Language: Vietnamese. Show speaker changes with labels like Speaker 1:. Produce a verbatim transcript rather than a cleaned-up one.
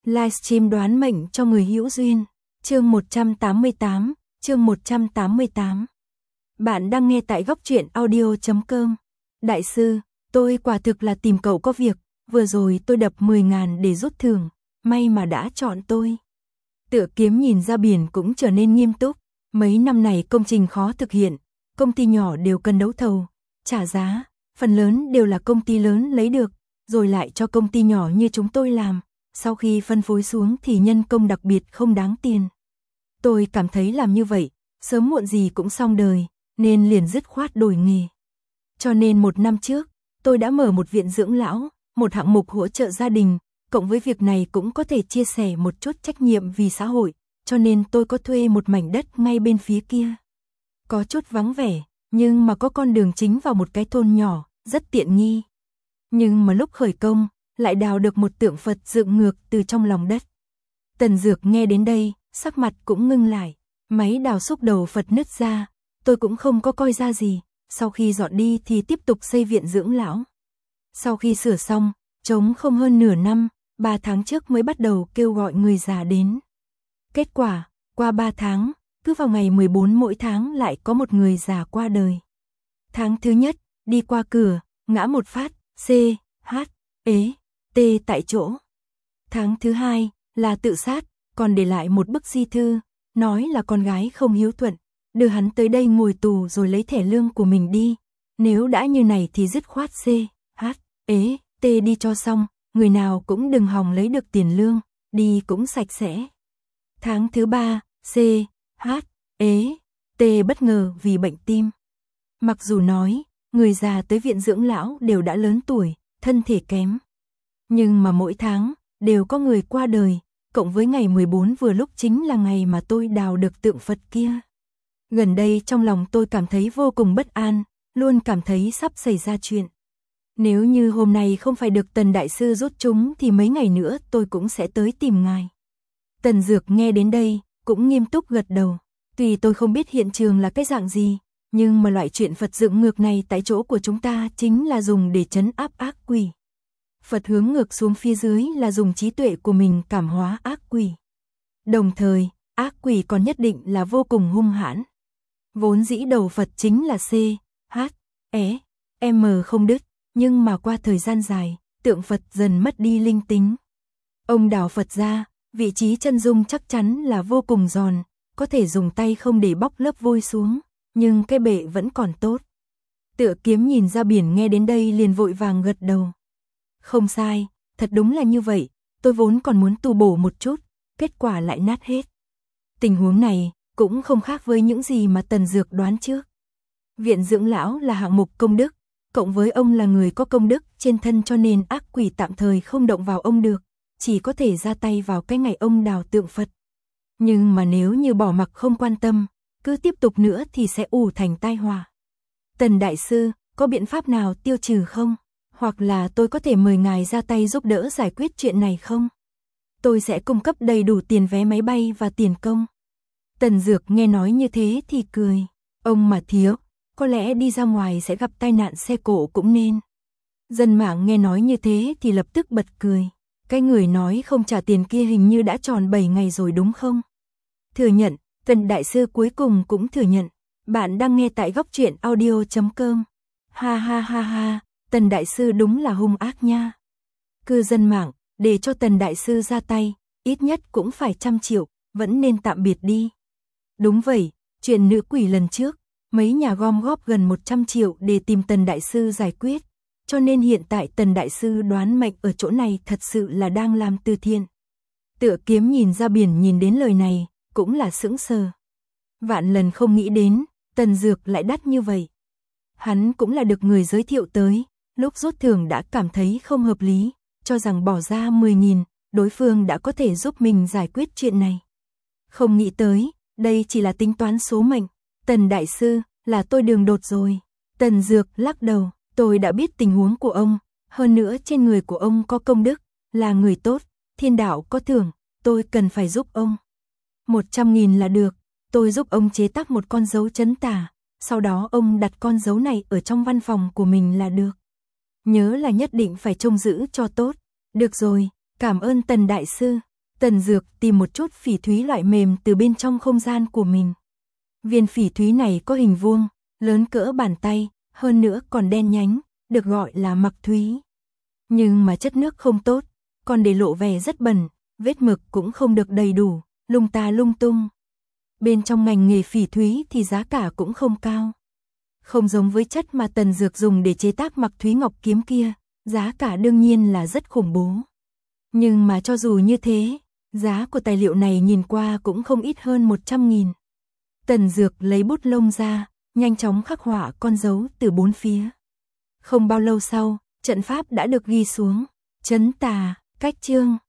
Speaker 1: Livestream đoán mệnh cho người hữu duyên. Chương một trăm tám mươi tám, chương một trăm tám mươi tám. Bạn đang nghe tại góc truyện audio chấm com. Đại sư, tôi quả thực là tìm cậu có việc, vừa rồi tôi đập mười ngàn để rút thưởng, may mà đã chọn tôi. Tựa Kiếm nhìn ra biển cũng trở nên nghiêm túc, mấy năm này công trình khó thực hiện, công ty nhỏ đều cần đấu thầu, trả giá, phần lớn đều là công ty lớn lấy được, rồi lại cho công ty nhỏ như chúng tôi làm, sau khi phân phối xuống thì nhân công đặc biệt không đáng tiền. Tôi cảm thấy làm như vậy, sớm muộn gì cũng xong đời, nên liền dứt khoát đổi nghề. Cho nên một năm trước, tôi đã mở một viện dưỡng lão, một hạng mục hỗ trợ gia đình, cộng với việc này cũng có thể chia sẻ một chút trách nhiệm vì xã hội, cho nên tôi có thuê một mảnh đất ngay bên phía kia. Có chút vắng vẻ, nhưng mà có con đường chính vào một cái thôn nhỏ, rất tiện nghi. Nhưng mà lúc khởi công, lại đào được một tượng Phật dựng ngược từ trong lòng đất. Tần Dược nghe đến đây, sắc mặt cũng ngưng lại, máy đào xúc đầu Phật nứt ra, tôi cũng không có coi ra gì, sau khi dọn đi thì tiếp tục xây viện dưỡng lão. Sau khi sửa xong, trống không hơn nửa năm, ba tháng trước mới bắt đầu kêu gọi người già đến. Kết quả, qua ba tháng, cứ vào ngày mười bốn mỗi tháng lại có một người già qua đời. Tháng thứ nhất, đi qua cửa, ngã một phát, C, H, ế, T tại chỗ. Tháng thứ hai, là tự sát, còn để lại một bức di thư, nói là con gái không hiếu thuận, đưa hắn tới đây ngồi tù rồi lấy thẻ lương của mình đi. Nếu đã như này thì dứt khoát C, H, ế, T đi cho xong, người nào cũng đừng hòng lấy được tiền lương, đi cũng sạch sẽ. Tháng thứ ba, C, H, ế, T bất ngờ vì bệnh tim. Mặc dù nói, người già tới viện dưỡng lão đều đã lớn tuổi, thân thể kém. Nhưng mà mỗi tháng, đều có người qua đời, cộng với ngày mười bốn vừa lúc chính là ngày mà tôi đào được tượng Phật kia. Gần đây trong lòng tôi cảm thấy vô cùng bất an, luôn cảm thấy sắp xảy ra chuyện. Nếu như hôm nay không phải được Tần Đại Sư rút chúng thì mấy ngày nữa tôi cũng sẽ tới tìm ngài. Tần Dược nghe đến đây, cũng nghiêm túc gật đầu. Tuy tôi không biết hiện trường là cái dạng gì, nhưng mà loại chuyện Phật dựng ngược này tại chỗ của chúng ta chính là dùng để trấn áp ác quỷ. Phật hướng ngược xuống phía dưới là dùng trí tuệ của mình cảm hóa ác quỷ. Đồng thời, ác quỷ còn nhất định là vô cùng hung hãn. Vốn dĩ đầu Phật chính là C, H, E, M không đứt, nhưng mà qua thời gian dài, tượng Phật dần mất đi linh tính. Ông đào Phật ra, vị trí chân dung chắc chắn là vô cùng giòn, có thể dùng tay không để bóc lớp vôi xuống, nhưng cái bệ vẫn còn tốt. Tựa Kiếm nhìn ra biển nghe đến đây liền vội vàng gật đầu. Không sai, thật đúng là như vậy, tôi vốn còn muốn tu bổ một chút, kết quả lại nát hết. Tình huống này cũng không khác với những gì mà Tần Dược đoán trước. Viện dưỡng lão là hạng mục công đức, cộng với ông là người có công đức trên thân cho nên ác quỷ tạm thời không động vào ông được, chỉ có thể ra tay vào cái ngày ông đào tượng Phật. Nhưng mà nếu như bỏ mặc không quan tâm, cứ tiếp tục nữa thì sẽ ủ thành tai họa. Tần Đại Sư, có biện pháp nào tiêu trừ không? Hoặc là tôi có thể mời ngài ra tay giúp đỡ giải quyết chuyện này không? Tôi sẽ cung cấp đầy đủ tiền vé máy bay và tiền công. Tần Dược nghe nói như thế thì cười. Ông mà thiếu, có lẽ đi ra ngoài sẽ gặp tai nạn xe cộ cũng nên. Dân mạng nghe nói như thế thì lập tức bật cười. Cái người nói không trả tiền kia hình như đã tròn bảy ngày rồi đúng không? Thừa nhận, Tần Đại Sư cuối cùng cũng thừa nhận. Bạn đang nghe tại góc truyện audio chấm com. Ha ha ha ha, Tần Đại Sư đúng là hung ác nha. Cư dân mạng, để cho Tần Đại Sư ra tay, ít nhất cũng phải trăm triệu, vẫn nên tạm biệt đi. Đúng vậy, chuyện nữ quỷ lần trước, mấy nhà gom góp gần một trăm triệu để tìm Tần Đại Sư giải quyết. Cho nên hiện tại Tần Đại Sư đoán mệnh ở chỗ này thật sự là đang làm từ thiện. Tựa Kiếm nhìn ra biển nhìn đến lời này, cũng là sững sờ. Vạn lần không nghĩ đến, Tần Dược lại đắt như vậy. Hắn cũng là được người giới thiệu tới, lúc rút thưởng đã cảm thấy không hợp lý, cho rằng bỏ ra mười nghìn, đối phương đã có thể giúp mình giải quyết chuyện này. Không nghĩ tới, đây chỉ là tính toán số mệnh. Tần Đại Sư, là tôi đường đột rồi. Tần Dược lắc đầu, tôi đã biết tình huống của ông, hơn nữa trên người của ông có công đức, là người tốt, thiên đạo có thưởng, tôi cần phải giúp ông. Một trăm nghìn là được, tôi giúp ông chế tác một con dấu chấn tà, sau đó ông đặt con dấu này ở trong văn phòng của mình là được. Nhớ là nhất định phải trông giữ cho tốt. Được rồi, cảm ơn Tần Đại Sư. Tần Dược tìm một chút phỉ thúy loại mềm từ bên trong không gian của mình. Viên phỉ thúy này có hình vuông, lớn cỡ bàn tay, hơn nữa còn đen nhánh, được gọi là mặc thúy. Nhưng mà chất nước không tốt, còn để lộ vẻ rất bẩn, vết mực cũng không được đầy đủ, lung ta lung tung. Bên trong ngành nghề phỉ thúy thì giá cả cũng không cao. Không giống với chất mà Tần Dược dùng để chế tác mặc thúy ngọc kiếm kia, giá cả đương nhiên là rất khủng bố. Nhưng mà cho dù như thế, giá của tài liệu này nhìn qua cũng không ít hơn một trăm nghìn. Tần Dược lấy bút lông ra, nhanh chóng khắc họa con dấu từ bốn phía. Không bao lâu sau, trận pháp đã được ghi xuống. Trấn tà, cách chương.